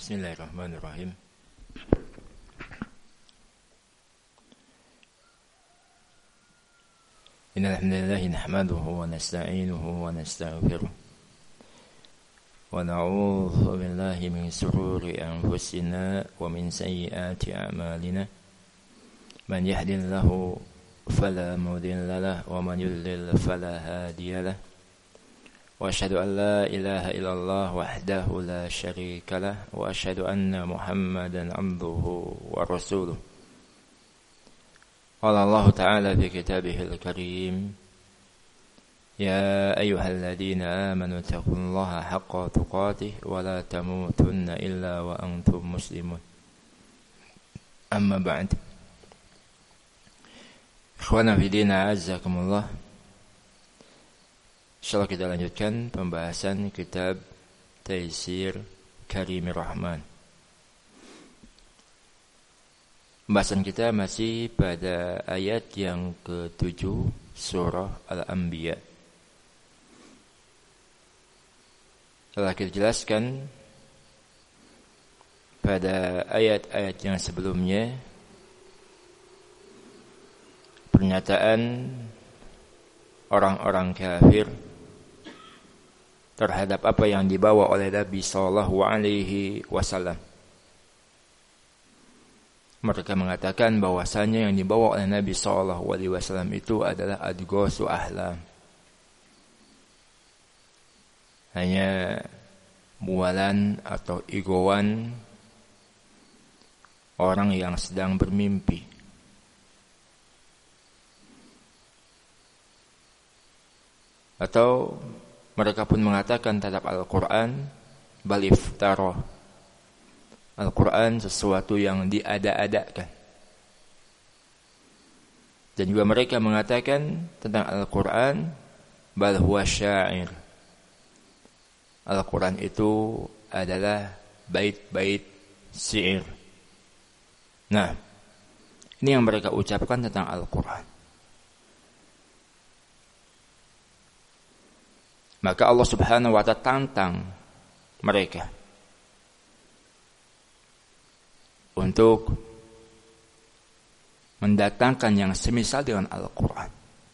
Bismillahirrahmanirrahim. Innal hamdalillah nahmaduhu wa nasta'inuhu wa nastaghfiruh wa na'udzu billahi min shururi anfusina wa min sayyiati a'malina. Man yahdihillahu fala mudilla lahu wa man yudlil fala hadiya lahu. وأشهد أن لا إله إلا الله وحده لا شريك له وأشهد أن محمدا عبده ورسوله. قال الله تعالى في كتابه الكريم: يا أيها الذين آمنوا اتقوا الله حق تقاته ولا تموتن إلا وأنتم مسلمون. أما بعد، إخوانا في دين أعزكم الله. Insyaallah kita lanjutkan pembahasan kitab Taisir Karimir Rahman. Pembahasan kita masih pada ayat yang ke-7 surah Al-Anbiya. Telah kita jelaskan pada ayat-ayat yang sebelumnya pernyataan orang-orang kafir terhadap apa yang dibawa oleh Nabi sallallahu alaihi wasallam. Mereka mengatakan bahwasanya yang dibawa oleh Nabi sallallahu alaihi wasallam itu adalah adghasu ahlam. Hanya bualan atau igoan orang yang sedang bermimpi. Atau mereka pun mengatakan terhadap Al-Quran, bal iftara. Al-Quran sesuatu yang diada-adakan. Dan juga mereka mengatakan tentang Al-Quran, bal huwa syair. Al-Quran itu adalah bait-bait syair. Nah, ini yang mereka ucapkan tentang Al-Quran. Maka Allah Subhanahu wa ta'ala tantang mereka untuk mendatangkan yang semisal dengan Al-Quran.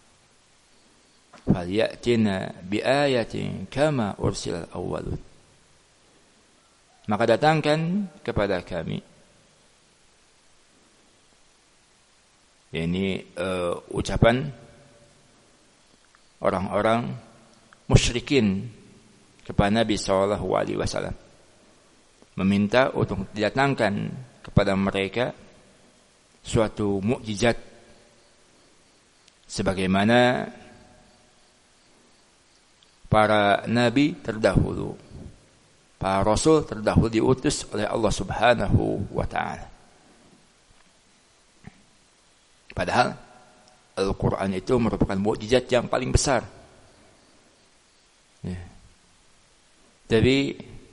Falyatina biayatin kama ursilal awwalun. Maka datangkan kepada kami. Ini ucapan orang-orang musyrikin kepada Nabi sallallahu alaihi wasallam, meminta untuk didatangkan kepada mereka suatu mukjizat sebagaimana para nabi terdahulu, para rasul terdahulu diutus oleh Allah Subhanahu wa taala. Padahal Al-Quran itu merupakan mukjizat yang paling besar. Ya. Tapi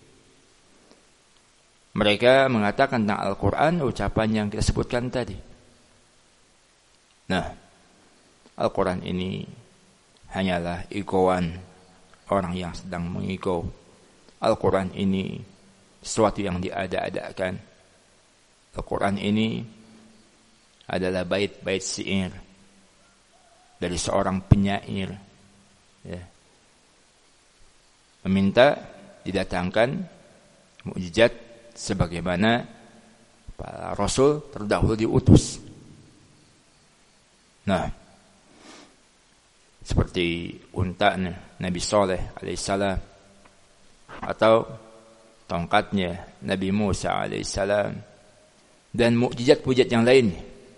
mereka mengatakan tentang Al-Quran ucapan yang kita sebutkan tadi. Nah, Al-Quran ini hanyalah igoan orang yang sedang mengigau. Al-Quran ini sesuatu yang diada-adakan. Al-Quran ini adalah bait-bait syair dari seorang penyair. Ya. Meminta didatangkan mukjizat sebagaimana para rasul terdahulu diutus. Nah, seperti unta Nabi Saleh alaihissalam atau tongkatnya Nabi Musa alaihissalam dan mukjizat-mukjizat yang lainnya.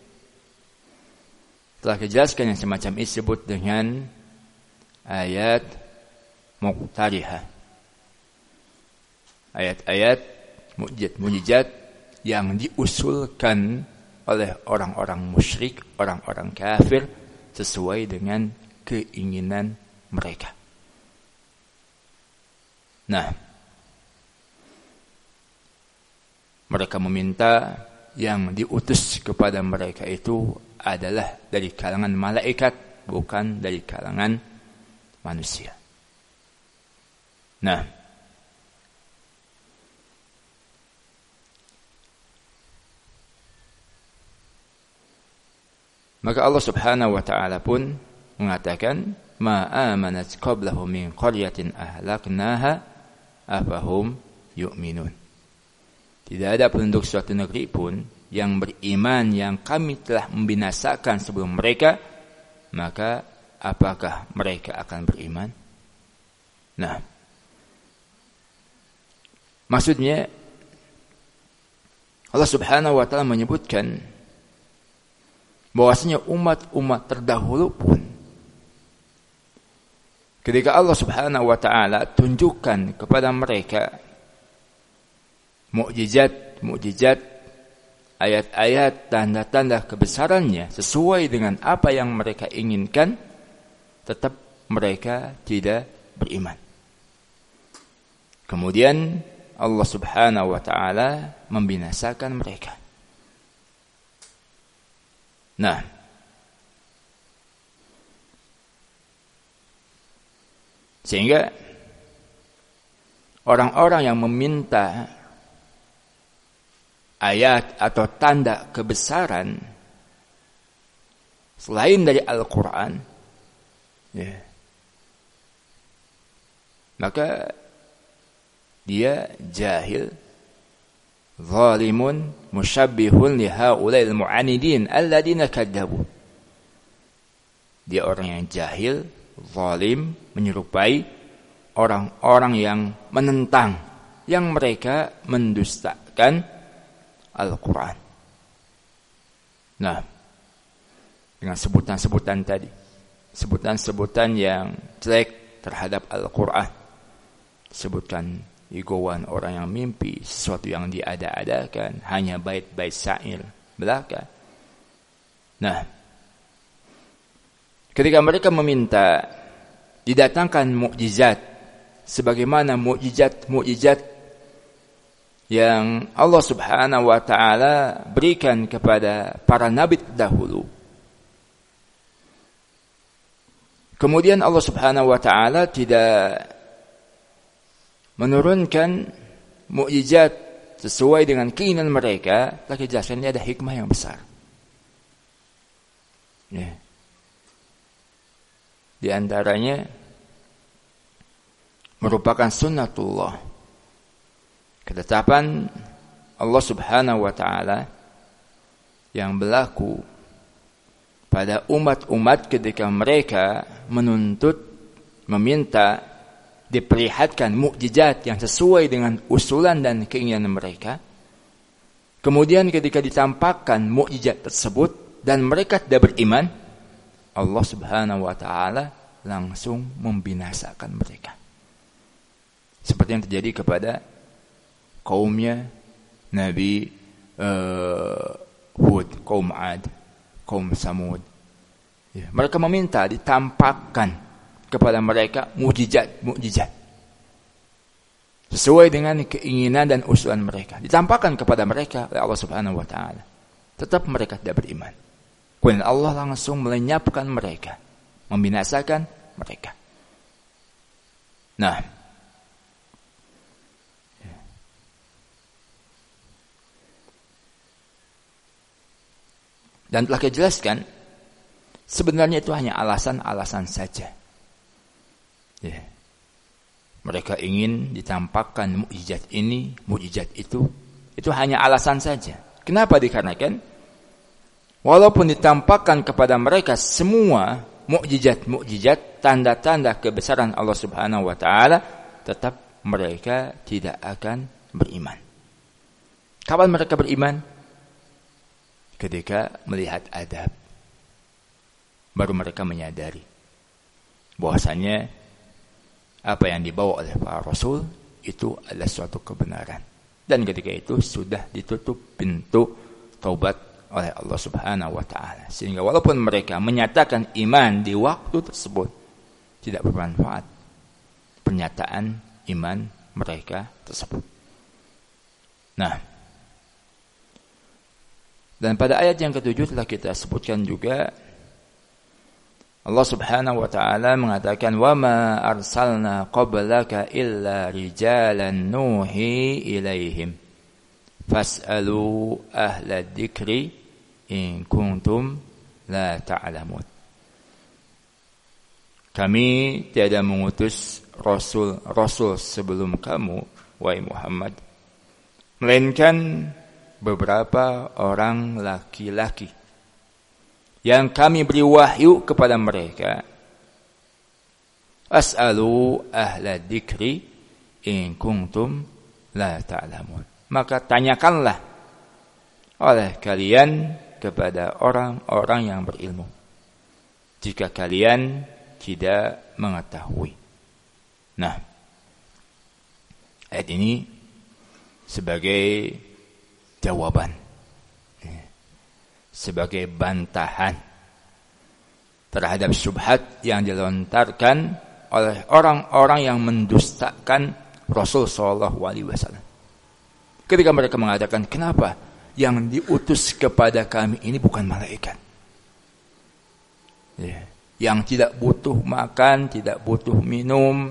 Telah dijelaskan yang semacam ini disebut dengan ayat muqtarihah. Ayat-ayat mukjizat yang diusulkan oleh orang-orang musyrik, orang-orang kafir sesuai dengan keinginan mereka. Nah, mereka meminta yang diutus kepada mereka itu adalah dari kalangan malaikat, bukan dari kalangan manusia. Nah, Maka Allah Subhanahu wa taala pun mengatakan, "Ma amanat qablahum min qaryatin ahlaknaha afahum yu'minun." Tidak ada penduduk suatu negeri pun yang beriman yang kami telah membinasakan sebelum mereka, maka apakah mereka akan beriman? Nah, maksudnya Allah Subhanahu wa taala menyebutkan bahwasanya umat-umat terdahulu pun ketika Allah Subhanahu wa taala tunjukkan kepada mereka mukjizat, ayat-ayat, tanda-tanda kebesarannya sesuai dengan apa yang mereka inginkan, tetap mereka tidak beriman. Kemudian Allah Subhanahu wa taala membinasakan mereka. Nah, sehingga orang-orang yang meminta ayat atau tanda kebesaran selain dari Al-Quran, ya, maka dia jahil, zalimun, musyabbihun li haula'il mu'anidin alladziina kadzabu. Dia orang yang jahil, zalim, menyerupai orang-orang yang menentang, yang mereka mendustakan Al-Quran. Nah, dengan sebutan-sebutan tadi, sebutan-sebutan yang jelek terhadap Al-Quran, sebutkan igowan orang yang mimpi, sesuatu yang diada-adakan, hanya bait-bait syair belaka. Nah, ketika mereka meminta didatangkan mukjizat sebagaimana mukjizat yang Allah Subhanahu wa taala berikan kepada para nabi terdahulu, kemudian Allah Subhanahu wa taala tidak menurunkan mukjizat sesuai dengan keinginan mereka, lagi jelaskan ini ada hikmah yang besar. Ya. Di antaranya merupakan sunnatullah, ketetapan Allah Subhanahu wa taala yang berlaku pada umat-umat ketika mereka menuntut, meminta diperlihatkan mukjizat yang sesuai dengan usulan dan keinginan mereka. Kemudian ketika ditampakkan mukjizat tersebut dan mereka tidak beriman, Allah Subhanahu wa taala langsung membinasakan mereka. Seperti yang terjadi kepada kaumnya Nabi Hud, kaum Ad, kaum Samud. Ya, mereka meminta ditampakkan kepada mereka mukjizat sesuai dengan keinginan dan usulan mereka. Ditampakkan kepada mereka oleh Allah Subhanahu wa taala. Tetap mereka tidak beriman. Kemudian Allah langsung melenyapkan mereka, membinasakan mereka. Nah, dan telah dijelaskan, sebenarnya itu hanya alasan-alasan saja. Ya. Mereka ingin ditampakkan mukjizat ini, mukjizat itu hanya alasan saja. Kenapa? Dikarenakan walaupun ditampakkan kepada mereka semua mukjizat, tanda-tanda kebesaran Allah Subhanahu wa taala, tetap mereka tidak akan beriman. Kapan mereka beriman? Ketika melihat adab, baru mereka menyadari bahwasanya apa yang dibawa oleh para rasul itu adalah suatu kebenaran, dan ketika itu sudah ditutup pintu taubat oleh Allah Subhanahu wa taala, sehingga walaupun mereka menyatakan iman di waktu tersebut, tidak bermanfaat pernyataan iman mereka tersebut. Nah, dan pada ayat yang ke-7 telah kita sebutkan juga, Allah Subhanahu wa taala mengatakan, "Wa ma arsalna qablaka illa rijalan nuhi ilaihim fas'alu ahla dzikri in kuntum la ta'lamun. Kami tiada mengutus rasul sebelum kamu, wahai Muhammad, melainkan beberapa orang laki-laki yang kami beri wahyu kepada mereka. As'alu ahla dzikri in kuntum la ta'lamun. Maka tanyakanlah oleh kalian kepada orang-orang yang berilmu, jika kalian tidak mengetahui. Nah, ayat ini sebagai jawaban, sebagai bantahan terhadap syubhat yang dilontarkan oleh orang-orang yang mendustakan Rasul sallallahu alaihi wasallam. Ketika mereka mengatakan, kenapa yang diutus kepada kami ini bukan malaikat? Yang tidak butuh makan, tidak butuh minum,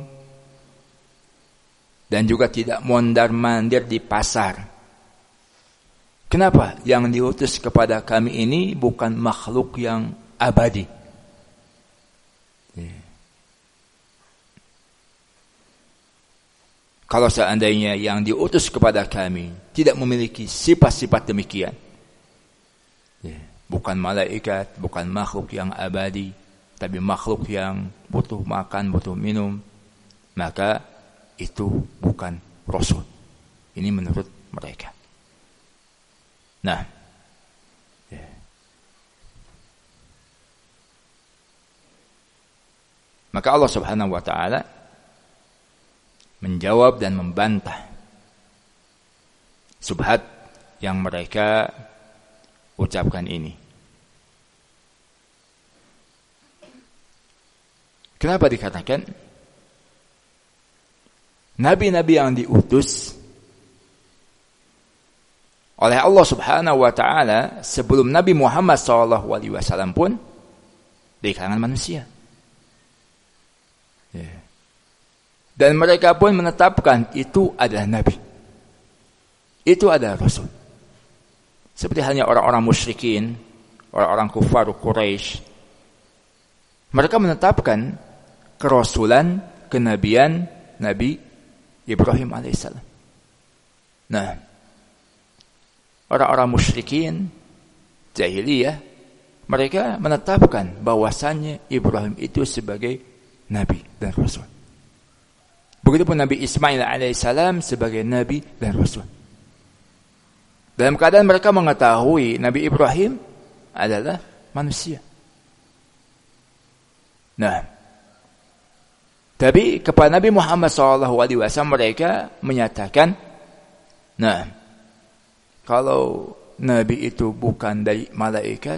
dan juga tidak mondar-mandir di pasar. Kenapa yang diutus kepada kami ini bukan makhluk yang abadi? Kalau seandainya yang diutus kepada kami tidak memiliki sifat-sifat demikian, bukan malaikat, bukan makhluk yang abadi, tapi makhluk yang butuh makan, butuh minum, maka itu bukan Rasul. Ini menurut mereka. Nah, maka Allah Subhanahu wa ta'ala menjawab dan membantah subhat yang mereka ucapkan ini. Kenapa dikatakan nabi-nabi yang diutus oleh Allah Subhanahu wa ta'ala sebelum Nabi Muhammad SAW pun di kalangan manusia? Dan mereka pun menetapkan itu adalah nabi, itu adalah rasul. Seperti halnya orang-orang musyrikin, orang-orang kufar Quraisy, mereka menetapkan kerasulan, kenabian Nabi Ibrahim alaihissalam. Nah, orang-orang musyrikin jahiliyah, mereka menetapkan bahwasannya Ibrahim itu sebagai nabi dan rasul. Begitupun Nabi Ismail alaihissalam sebagai nabi dan rasul. Dalam keadaan mereka mengetahui Nabi Ibrahim adalah manusia. Nah, tapi kepada Nabi Muhammad SAW mereka menyatakan, nah, kalau Nabi itu bukan dari malaikat,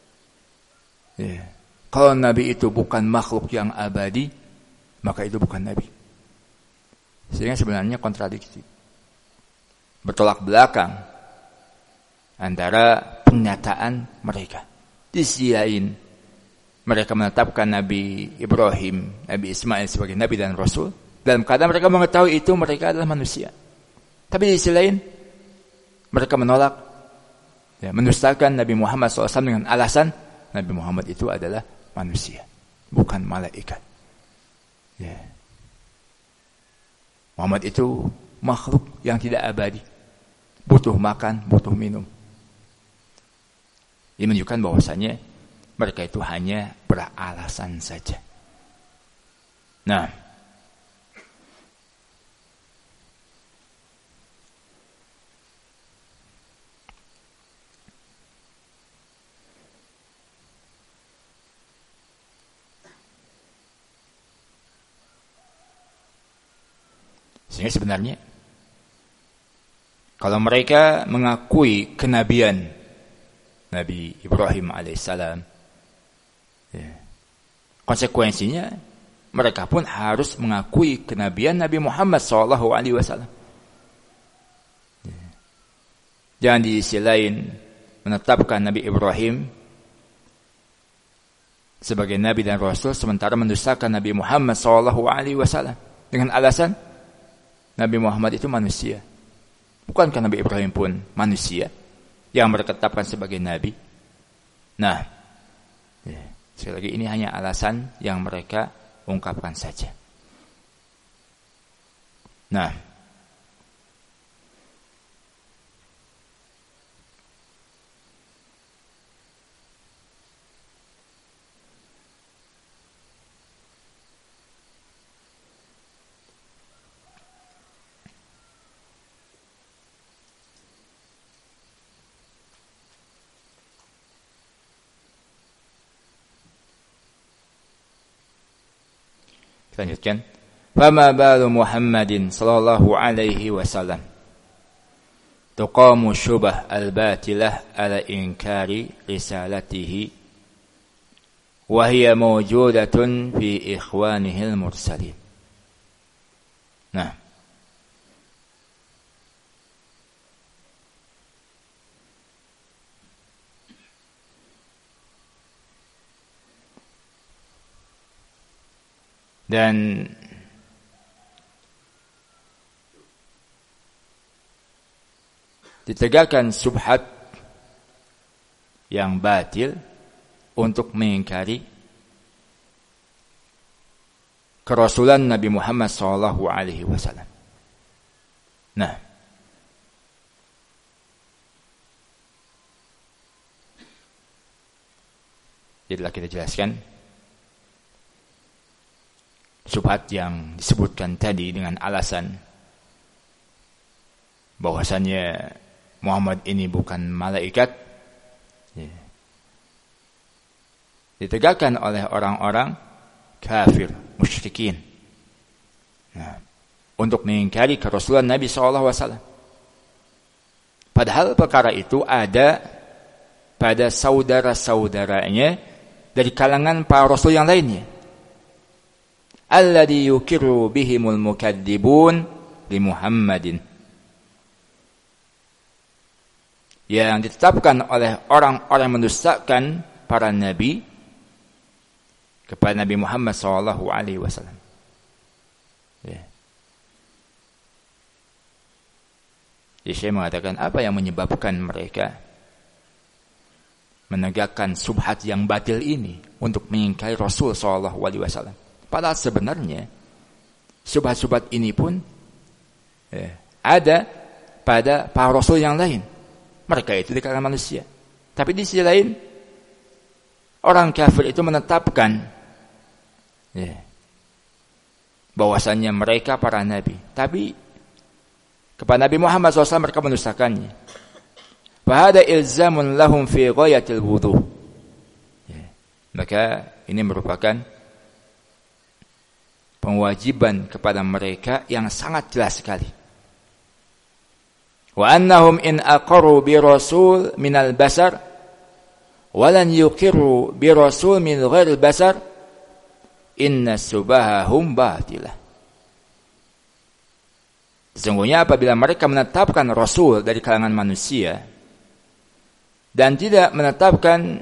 kalau Nabi itu bukan makhluk yang abadi, maka itu bukan Nabi. Sehingga sebenarnya kontradiksi, bertolak belakang antara pernyataan mereka. Di sisi lain, mereka menetapkan Nabi Ibrahim, Nabi Ismail sebagai Nabi dan Rasul. Dalam keadaan mereka mengetahui itu mereka adalah manusia. Tapi di sisi lain, mereka menolak, mendustakan Nabi Muhammad SAW dengan alasan Nabi Muhammad itu adalah manusia, bukan malaikat. Muhammad itu makhluk yang tidak abadi, butuh makan, butuh minum. Ini menunjukkan bahwasanya mereka itu hanya beralasan saja. Nah, sehingga sebenarnya kalau mereka mengakui kenabian Nabi Ibrahim alaihissalam, konsekuensinya mereka pun harus mengakui kenabian Nabi Muhammad SAW. Jangan di sisi lain menetapkan Nabi Ibrahim sebagai Nabi dan Rasul sementara mendustakan Nabi Muhammad SAW dengan alasan Nabi Muhammad itu manusia. Bukankah Nabi Ibrahim pun manusia yang mereka tetapkan sebagai Nabi? Nah, Sekali lagi ini hanya alasan yang mereka ungkapkan saja. Nah, lanjutkan. Fama balu Muhammadin sallallahu alaihi wasallam tuqamu syubah al-batilah ala inkari risalatihi wa hiya mawjudatun fi ikhwanihi al-mursalin. Nah, dan ditegakkan subhat yang batil untuk mengingkari kerasulan Nabi Muhammad sallallahu alaihi wasallam. Nah, jadilah kita jelaskan subhat yang disebutkan tadi dengan alasan bahwasannya Muhammad ini bukan malaikat, ditegakkan oleh orang-orang kafir, musyrikin, untuk mengingkari kerasulan Nabi SAW. Padahal perkara itu ada pada saudara-saudaranya dari kalangan para rasul yang lainnya. Alladhi yukiru bihimul mukadzibun li Muhammadin, yang ditetapkan oleh orang-orang mendustakan para nabi kepada Nabi Muhammad sallallahu alaihi wasallam. Jadi saya mengatakan, apa yang menyebabkan mereka menegakkan subhat yang batil ini untuk mengingkari Rasul sallallahu alaihi wasallam? Padahal sebenarnya subhat-subhat ini pun ada pada para rasul yang lain. Mereka itu di kalangan manusia. Tapi di sisi lain, orang kafir itu menetapkan bahwasannya mereka para nabi. Tapi kepada Nabi Muhammad SAW mereka mendustakannya. Fahada ilzamun lahum fi ghayatil wudu. Maka ini merupakan kewajiban kepada mereka yang sangat jelas sekali. Wa annahum in aqarru bi rasul minal basar walan yuqirru bi rasul min ghairil basar inna subahahum batilah. Sesungguhnya apabila mereka menetapkan rasul dari kalangan manusia dan tidak menetapkan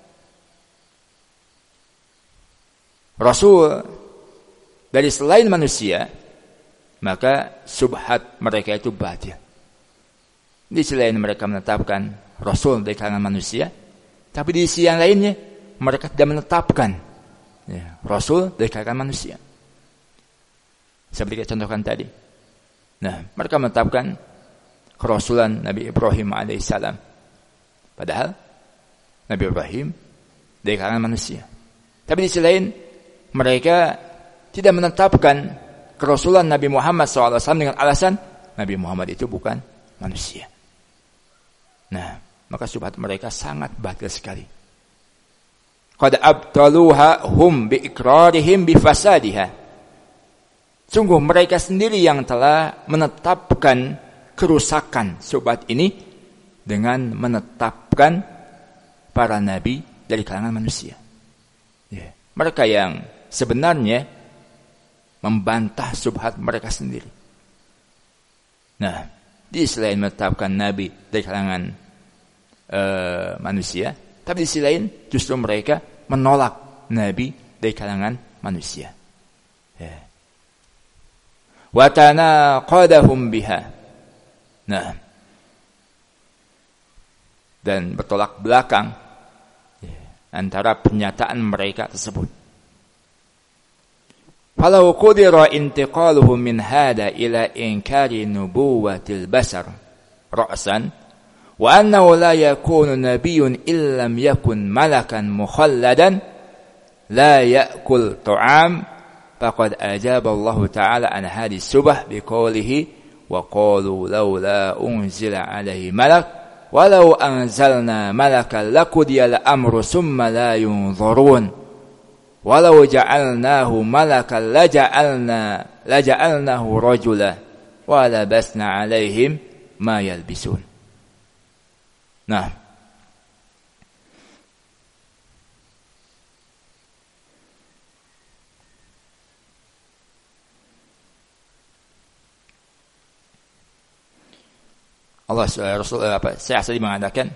rasul dari selain manusia, maka subhat mereka itu batil. Di sisi lain mereka menetapkan rasul dari kalangan manusia, tapi di sisi yang lainnya mereka tidak menetapkan rasul dari kalangan manusia. Seperti kita contohkan tadi. Nah, mereka menetapkan kerasulan Nabi Ibrahim alaihissalam. Padahal Nabi Ibrahim dari kalangan manusia. Tapi di sisi lain mereka tidak menetapkan kerasulan Nabi Muhammad SAW dengan alasan Nabi Muhammad itu bukan manusia. Nah, maka subhat mereka sangat batil sekali. Qad abtaluha hum bi iqrarihim bi fasadiha. Sungguh mereka sendiri yang telah menetapkan kerusakan subhat ini dengan menetapkan para nabi dari kalangan manusia. Mereka yang sebenarnya membantah subhat mereka sendiri. Nah, di selain menetapkan nabi dari kalangan manusia, tapi di sisi lain justru mereka menolak nabi dari kalangan manusia. Wa tanaqadahum biha. Nah, dan bertolak belakang antara pernyataan mereka tersebut. Falau qudira intiqaluhu min hada ila inkari nubuwatil basar ra'san wa annahu la yakunu nabiyyun illam yakun malakan mukhalladan la ya'kul ta'am faqad ajaba Allah ta'ala an hadhihi subah biqoulihi wa qalu laula unzila alaihi malak walau anzalna malakan lakudiyal amru summa la yunzurun walau ja'alnahu malakan laja'alnahu rajula wa labasna alaihim ma yalbisun. Nah, Syekh Sa'di mengatakan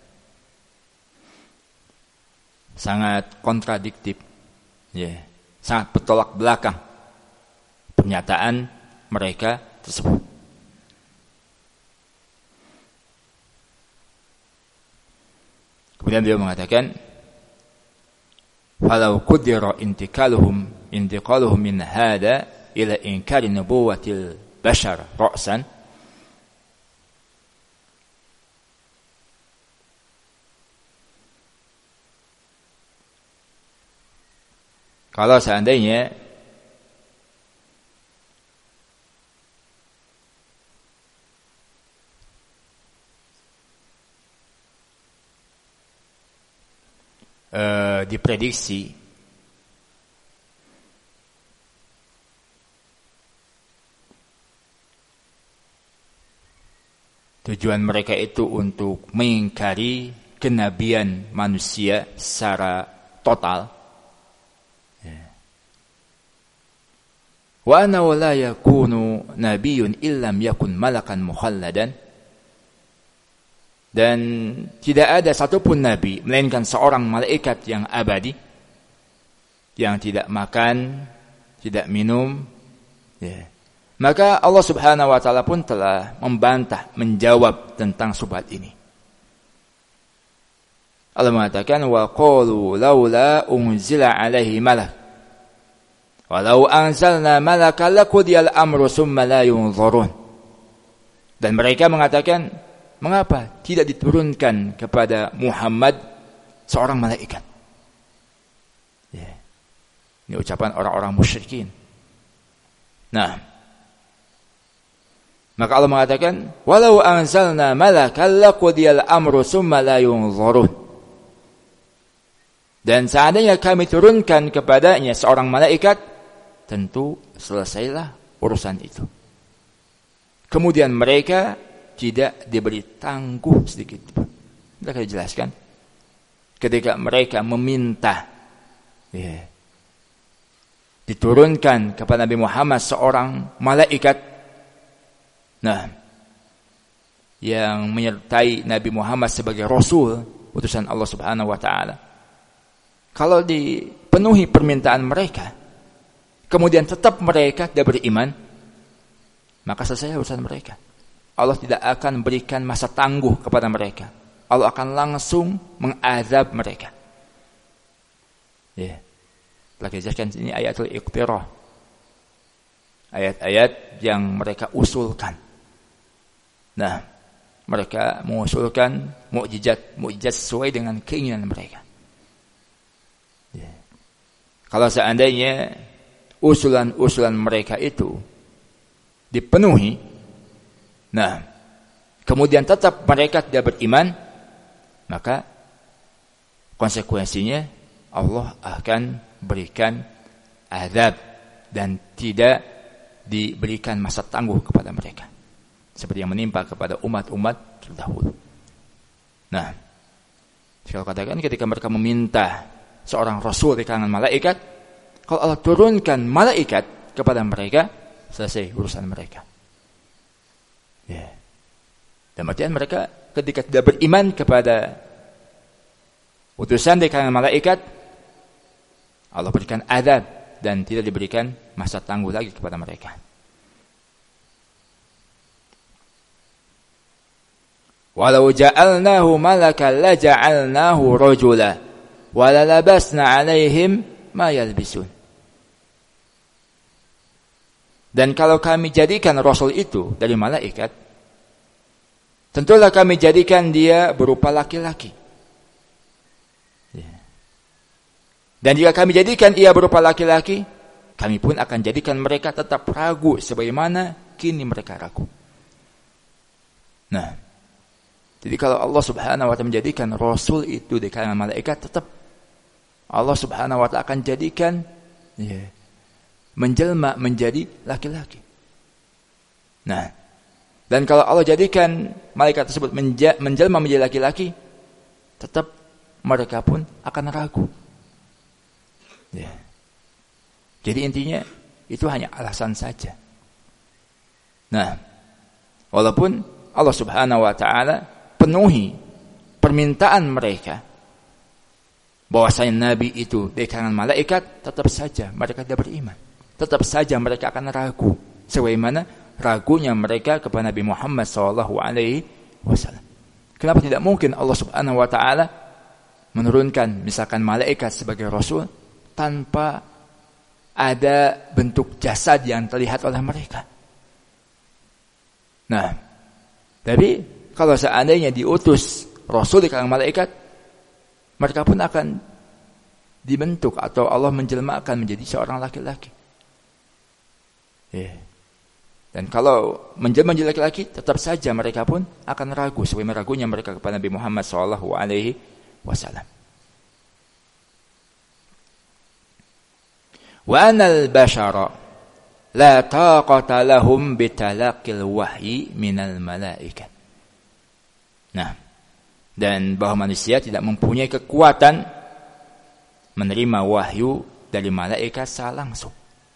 sangat kontradiktif, sangat bertolak belakang pernyataan mereka tersebut. Kemudian beliau mengatakan, "Falau qudira intiqaluhum min hada ila inkari nubuwatil bashar ra'san." Kalau seandainya diprediksi tujuan mereka itu untuk mengingkari kenabian manusia secara total, wa annahu la yakunu nabiyyun illam yakun malakan mukhalladan, dan tidak ada satupun nabi melainkan seorang malaikat yang abadi, yang tidak makan, tidak minum. Maka Allah Subhanahu wa taala pun telah membantah, menjawab tentang syubhat ini. Allah mengatakan, wa qalu laula unzila alaihi malak walau anzalna malaka lakudiyal amru summa la yunzurun. Dan mereka mengatakan, mengapa tidak diturunkan kepada Muhammad seorang malaikat? Ini ucapan orang-orang musyrikin. Nah, maka Allah mengatakan, walau anzalna malaka lakudiyal amru summa la yunzurun. Dan seandainya kami turunkan kepadanya seorang malaikat, tentu selesailah urusan itu. Kemudian mereka tidak diberi tangguh sedikit pun. Mereka dijelaskan ketika mereka meminta diturunkan kepada Nabi Muhammad seorang malaikat, yang menyertai Nabi Muhammad sebagai Rasul, utusan Allah Subhanahu wa taala. Kalau dipenuhi permintaan mereka, kemudian tetap mereka tidak beriman, maka selesai urusan mereka. Allah tidak akan berikan masa tangguh kepada mereka. Allah akan langsung mengazab mereka. Telah dijelaskan ini ayatul iqtirah, ayat-ayat yang mereka usulkan. Nah, mereka mengusulkan mukjizat sesuai dengan keinginan mereka. Kalau seandainya usulan-usulan mereka itu dipenuhi, kemudian tetap mereka tidak beriman, maka konsekuensinya Allah akan berikan azab dan tidak diberikan masa tangguh kepada mereka, seperti yang menimpa kepada umat-umat terdahulu. Kalau katakan ketika mereka meminta seorang rasul di kalangan malaikat, kalau Allah turunkan malaikat kepada mereka, selesai urusan mereka. Dan artian mereka ketika tidak beriman kepada utusan di kalangan malaikat, Allah berikan azab dan tidak diberikan masa tangguh lagi kepada mereka. Walau ja'alnahu malakan la ja'alnahu rajula wa lalabasna 'alaihim ma yalbisun. Dan kalau kami jadikan Rasul itu dari malaikat, tentulah kami jadikan dia berupa laki-laki. Dan jika kami jadikan ia berupa laki-laki, kami pun akan jadikan mereka tetap ragu sebagaimana kini mereka ragu. Nah, jadi kalau Allah Subhanahu wa taala menjadikan Rasul itu di kalangan malaikat, tetap Allah Subhanahu wa taala akan jadikan menjelma menjadi laki-laki. Nah, dan kalau Allah jadikan malaikat tersebut menjelma menjadi laki-laki, tetap mereka pun akan ragu. Jadi intinya itu hanya alasan saja. Nah, walaupun Allah Subhanahu wa taala penuhi permintaan mereka bahwasanya nabi itu dari kalangan malaikat, tetap saja mereka tidak beriman. Tetap saja mereka akan ragu sebagaimana ragunya mereka kepada Nabi Muhammad SAW. Kenapa tidak mungkin Allah Subhanahu wa taala menurunkan misalkan malaikat sebagai rasul tanpa ada bentuk jasad yang terlihat oleh mereka? Nah, tapi kalau seandainya diutus Rasul di kalangan malaikat, mereka pun akan dibentuk atau Allah menjelmakan menjadi seorang laki-laki. Dan kalau menjelma menjadi laki-laki, tetap saja mereka pun akan ragu sebagaimana ragunya mereka kepada Nabi Muhammad SAW. Wa anal bashara la taqata lahum bitalaqil wahyi minal malaikat. Nah, dan bahwa manusia tidak mempunyai kekuatan menerima wahyu dari malaikat secara langsung.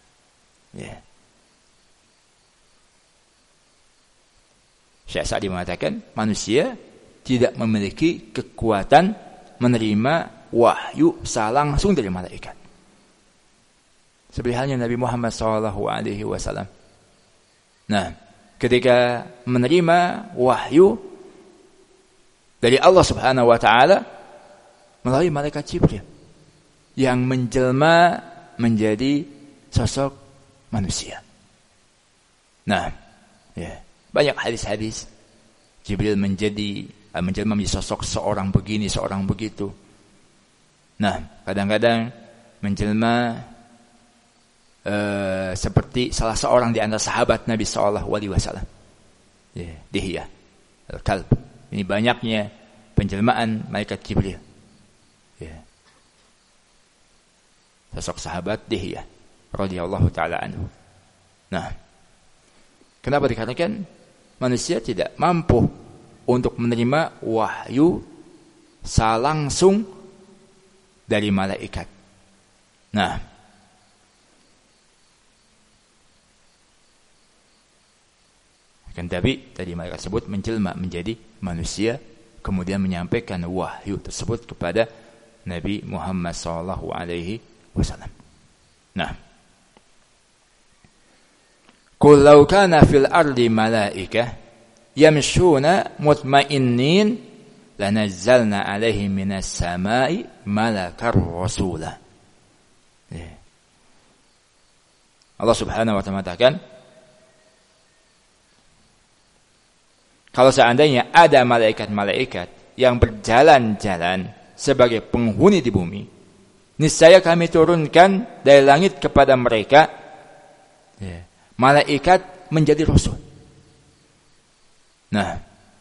Syekh Sa'di mengatakan manusia tidak memiliki kekuatan menerima wahyu secara langsung dari malaikat. Seperti halnya Nabi Muhammad SAW. Nah, ketika menerima wahyu dari Allah Subhanahu wa taala melalui malaikat Jibril yang menjelma menjadi sosok manusia. Nah, banyak hadis-hadis Jibril menjelma menjadi sosok seorang begini, seorang begitu. Nah, kadang-kadang menjelma seperti salah seorang di antara sahabat Nabi SAW. Dihya al-Kalb. Ini banyaknya penjelmaan malaikat Jibril. Sosok sahabat Dihya radhiyallahu taala anhu. Nah, kenapa dikatakan manusia tidak mampu untuk menerima wahyu secara langsung dari malaikat? Nah, tapi tadi malaikat tersebut menjelma menjadi manusia, kemudian menyampaikan wahyu tersebut kepada Nabi Muhammad SAW. Nah, qul law kana fil ardi malaikah yamshuna mutmainnin lanazzalna alaihim minas samai malakar rasula. Allah Subhanahu wa taala mengatakan, kalau seandainya ada malaikat-malaikat yang berjalan-jalan sebagai penghuni di bumi, niscaya kami turunkan dari langit kepada mereka malaikat menjadi rasul. Nah,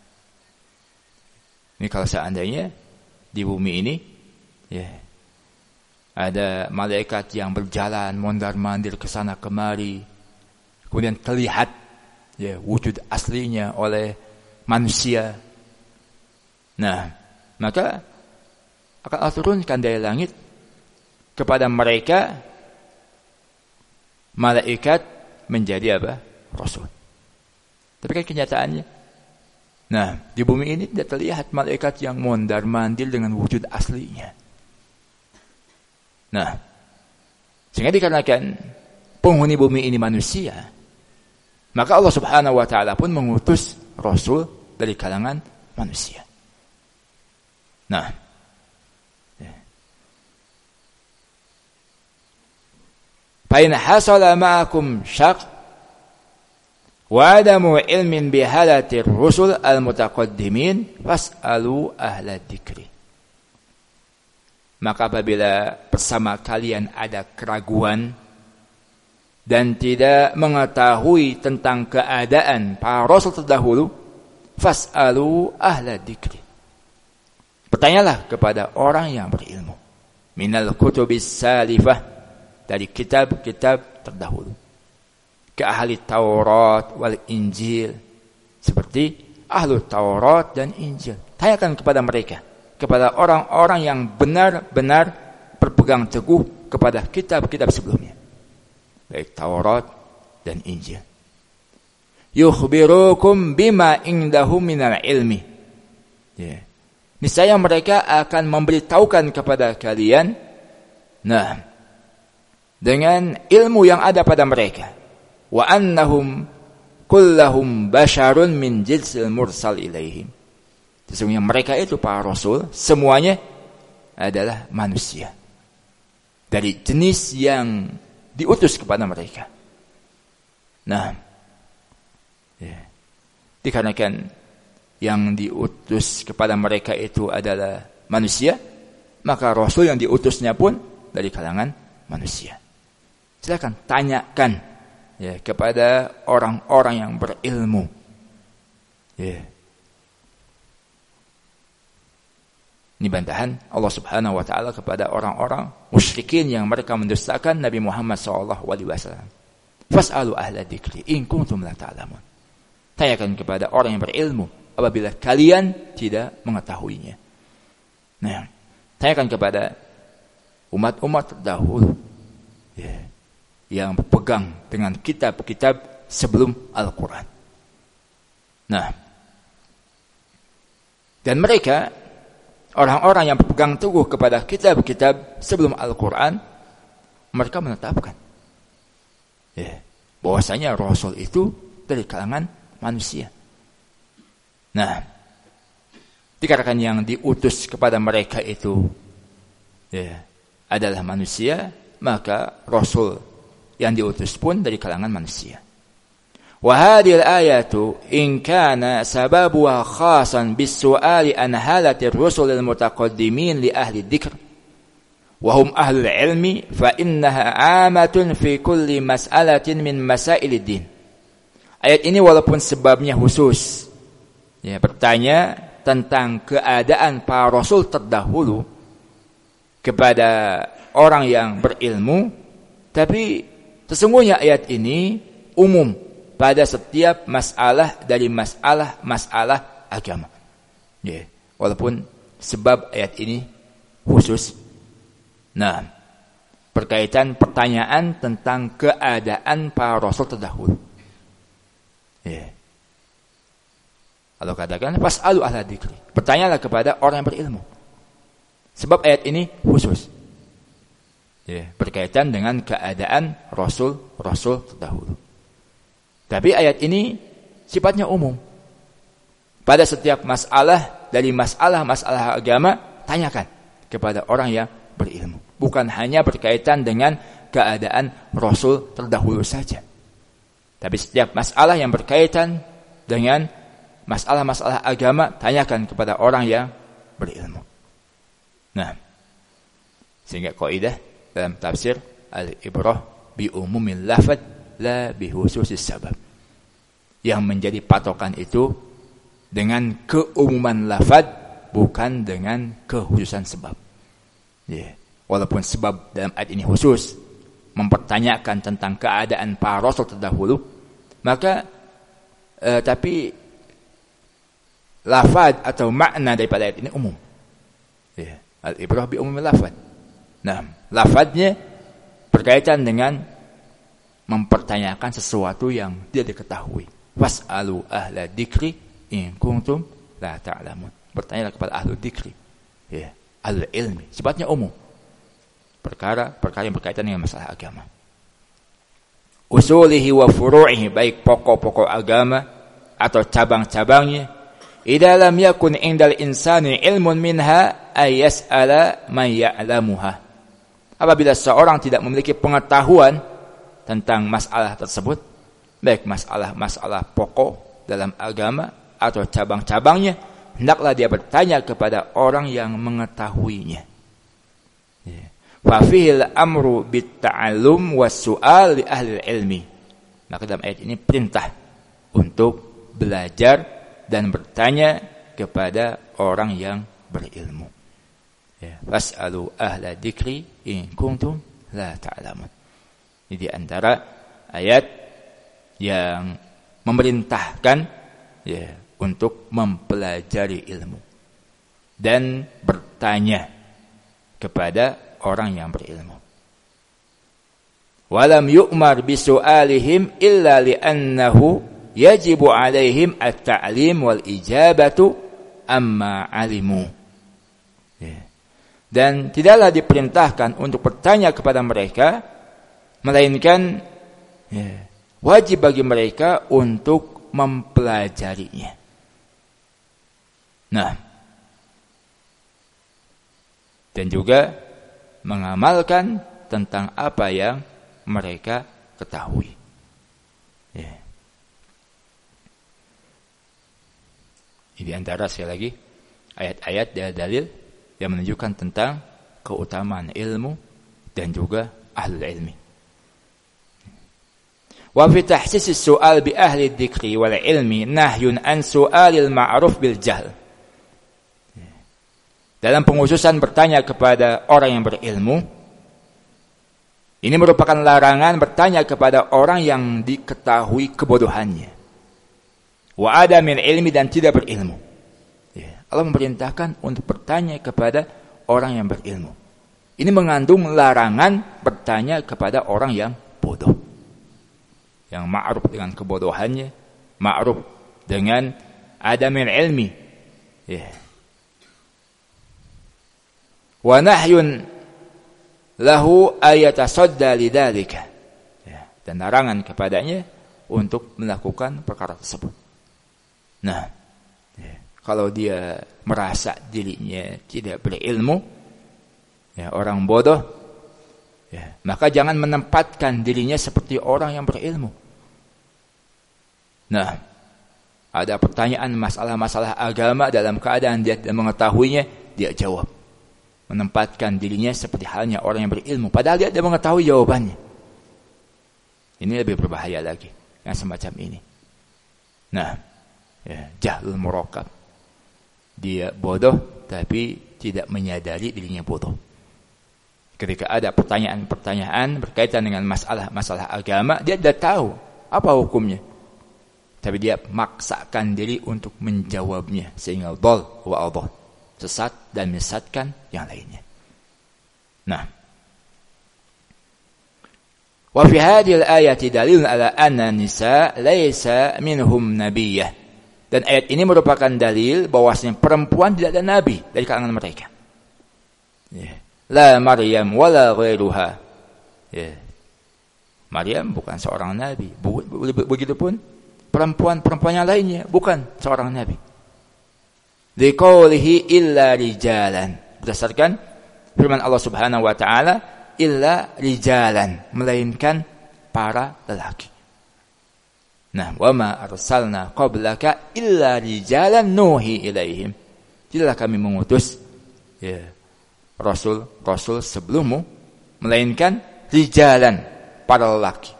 ini kalau seandainya di bumi ini ada malaikat yang berjalan mondar-mandir ke sana kemari, kemudian terlihat wujud aslinya oleh manusia. Nah, maka akan Allah turunkan dari langit kepada mereka malaikat menjadi apa? Rasul. Tapi kan kenyataannya, nah, di bumi ini tidak terlihat malaikat yang mondar-mandir dengan wujud aslinya. Nah, sehingga dikarenakan penghuni bumi ini manusia, maka Allah Subhanahu wa taala pun mengutus rasul dari kalangan manusia. Nah, Fa in hasala ma'akum syaq wa adamu ilmin bihalatir rusul al-mutaqaddimin fas'alu ahla dzikri. Maka apabila bersama kalian ada keraguan dan tidak mengetahui tentang keadaan para rasul terdahulu, fas'alu ahla dzikri. Bertanyalah kepada orang yang berilmu. Minal kutubis salifah, dari kitab-kitab terdahulu. Ke ahli Taurat wal Injil, seperti ahlu Taurat dan Injil. Tanyakan kepada mereka, kepada orang-orang yang benar-benar berpegang teguh kepada kitab-kitab sebelumnya, baik Taurat dan Injil. Yukhbirukum bima indahum minal ilmi. Niscaya mereka akan memberitahukan kepada kalian, dengan ilmu yang ada pada mereka. Wa annahum kullahum basyarun min jinsil mursal ilaihim. Sesungguhnya mereka itu para rasul, semuanya adalah manusia dari jenis yang diutus kepada mereka. Dikarenakan yang diutus kepada mereka itu adalah manusia, maka rasul yang diutusnya pun dari kalangan manusia. Silakan tanyakan kepada orang-orang yang berilmu. Ini bantahan Allah Subhanahu wa taala kepada orang-orang musyrikin yang mereka mendustakan Nabi Muhammad sallallahu alaihi wasallam. Fas'alu ahla dzikri in kuntum la ta'lamun. Tanyakan kepada orang yang berilmu apabila kalian tidak mengetahuinya. Tanyakan kepada umat-umat terdahulu yang berpegang dengan kitab-kitab sebelum Al-Quran. Dan mereka, orang-orang yang berpegang teguh kepada kitab-kitab sebelum Al-Quran, mereka menetapkan bahwasanya Rasul itu dari kalangan manusia. Dikatakan yang diutus kepada mereka itu adalah manusia, maka Rasul yang diutus pun dari kalangan manusia. Wa hadhil ayatu in kana sababuha khasan bis-su'ali an halatir rusulil mutaqaddimin li ahli dzikr wa hum ahlul ilmi fa innaha amatun fi kulli mas'alatin min masailid din. Ayat ini walaupun sebabnya khusus, bertanya tentang keadaan para rasul terdahulu kepada orang yang berilmu, tapi sesungguhnya ayat ini umum pada setiap masalah dari masalah agama. Walaupun sebab ayat ini khusus. Berkaitan pertanyaan tentang keadaan para rasul terdahulu. Allah katakan fas'alu ahla dzikri. Bertanyalah kepada orang yang berilmu. Sebab ayat ini khusus. Berkaitan dengan keadaan rasul-rasul terdahulu. Tapi ayat ini sifatnya umum. Pada setiap masalah dari masalah agama, tanyakan kepada orang yang berilmu. Bukan hanya berkaitan dengan keadaan rasul terdahulu saja. Tapi setiap masalah yang berkaitan dengan masalah-masalah agama, tanyakan kepada orang yang berilmu. Sehingga kaidah dalam tafsir al-ibrah bi umumil lafaz la bi khususis sabab. Yang menjadi patokan itu dengan keumuman lafaz, bukan dengan kekhususan sebab. Walaupun sebab dalam ayat ini khusus mempertanyakan tentang keadaan para rasul terdahulu, maka tapi lafaz atau makna daripada ayat ini umum. Al-ibrah bi umumil lafaz. Lafadznya berkaitan dengan mempertanyakan sesuatu yang tidak diketahui. Was'alu ahla dzikri in kuntum la ta'lamun. Bertanyalah kepada ahlu dzikri, ahlu ilmi. Sifatnya umum. Perkara yang berkaitan dengan masalah agama. Usulihi wa furu'ihi, baik pokok-pokok agama atau cabang-cabangnya. Idza lam yakun indal insani ilmun minha ay yas'ala man ya'lamuha. Apabila seorang tidak memiliki pengetahuan tentang masalah tersebut, baik masalah pokok dalam agama atau cabang-cabangnya, hendaklah dia bertanya kepada orang yang mengetahuinya. Fa fihil amru bit ta'allum was su'al li ahli ilmi. Maka dalam ayat ini perintah untuk belajar dan bertanya kepada orang yang berilmu. Fas'alu ahla dzikri in kuntum la ta'lamun. Jadi antara ayat yang memerintahkan untuk mempelajari ilmu dan bertanya kepada orang yang berilmu. Walam yu'mar bisu'alihim illa li'annahu yajibu alaihim at-ta'lim wal ijabatu amma alimu. Dan tidaklah diperintahkan untuk bertanya kepada mereka, melainkan wajib bagi mereka untuk mempelajarinya. Nah, dan juga mengamalkan tentang apa yang mereka ketahui. Ini antara sekali lagi ayat-ayat dan dalil yang menunjukkan tentang keutamaan ilmu dan juga ahlul ilmi. Wa fi tahsis as-su'al bi ahli dzikri wal ilmi nahyun an su'alil ma'ruf bil jahl. Dalam penghususan bertanya kepada orang yang berilmu, ini merupakan larangan bertanya kepada orang yang diketahui kebodohannya. Wa adamil ilmi, dan tidak berilmu. Allah memerintahkan untuk bertanya kepada orang yang berilmu. Ini mengandung larangan bertanya kepada orang yang bodoh. Yang ma'ruf dengan kebodohannya, ma'ruf dengan adamil ilmi. Wa nahyun lahu ayatasadda lidzalika. Dan larangan kepadanya untuk melakukan perkara tersebut. Nah, kalau dia merasa dirinya tidak berilmu, orang bodoh, maka jangan menempatkan dirinya seperti orang yang berilmu. Nah, ada pertanyaan masalah-masalah agama dalam keadaan dia tidak mengetahuinya, dia jawab. Menempatkan dirinya seperti halnya orang yang berilmu, padahal dia tidak mengetahui jawabannya. Ini lebih berbahaya lagi, yang semacam ini. Nah, jahlul murakkab. Dia bodoh tapi tidak menyadari dirinya bodoh. Ketika ada pertanyaan-pertanyaan berkaitan dengan masalah agama, dia tidak tahu apa hukumnya. Tapi dia maksakan diri untuk menjawabnya sehingga dhal wa adhal, sesat dan menyesatkan yang lainnya. Nah, wa fi hadhihi al-ayati dalilun ala anna nisa laysa minhum nabiyyah. Dan ayat ini merupakan dalil bahwasanya perempuan tidak ada nabi dari kalangan mereka. La Maryam wala ghairuha. Maryam bukan seorang nabi. Begitupun perempuan yang lainnya bukan seorang nabi. Liqaulihi illa rijalan. Berdasarkan firman Allah Subhanahu wa taala, illa rijalan, melainkan para lelaki. Nah, wa ma arsalna qablaka illa rijalan nuhi ilaihim. Tidaklah kami mengutus rasul sebelummu melainkan rijalan, para lelaki.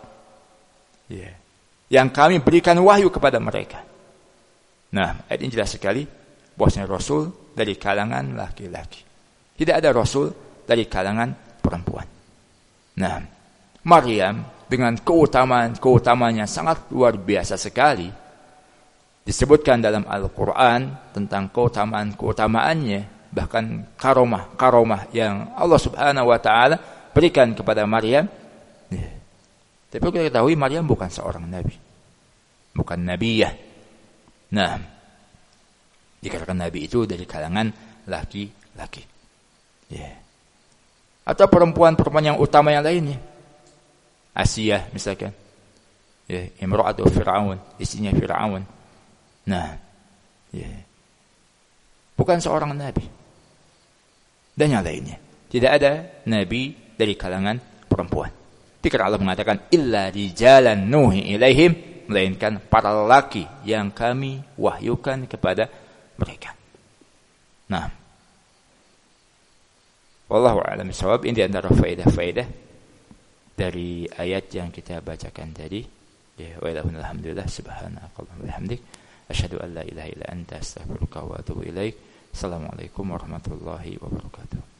Yang kami berikan wahyu kepada mereka. Nah, ayat ini jelas sekali bahwasanya rasul dari kalangan laki-laki. Tidak ada rasul dari kalangan perempuan. Nah, Maryam dengan keutamaannya sangat luar biasa sekali. Disebutkan dalam Al-Quran tentang keutamaannya, bahkan karomah yang Allah Subhanahu wa ta'ala berikan kepada Maryam. Tapi kita ketahui Maryam bukan seorang nabi, bukan nabiyah. Nah, dikatakan nabi itu dari kalangan laki-laki. Atau perempuan-perempuan yang utama yang lainnya. Asiyah misalkan, imra'atu Fir'aun, istrinya Fir'aun. Nah, bukan seorang nabi. Dan yang lainnya. Tidak ada nabi dari kalangan perempuan. Ketika Allah mengatakan illa rijalan nuhi ilaihim, melainkan para lelaki yang kami wahyukan kepada mereka. Nah, wallahu a'lam bishawab. Ini antara faedah-faedah dari ayat yang kita bacakan tadi. Ya, walhamdulillah subhanakallahumma wa bihamdik asyhadu an la ilaha illa anta astaghfiruka wa atubu ilaik. Assalamualaikum warahmatullahi wabarakatuh.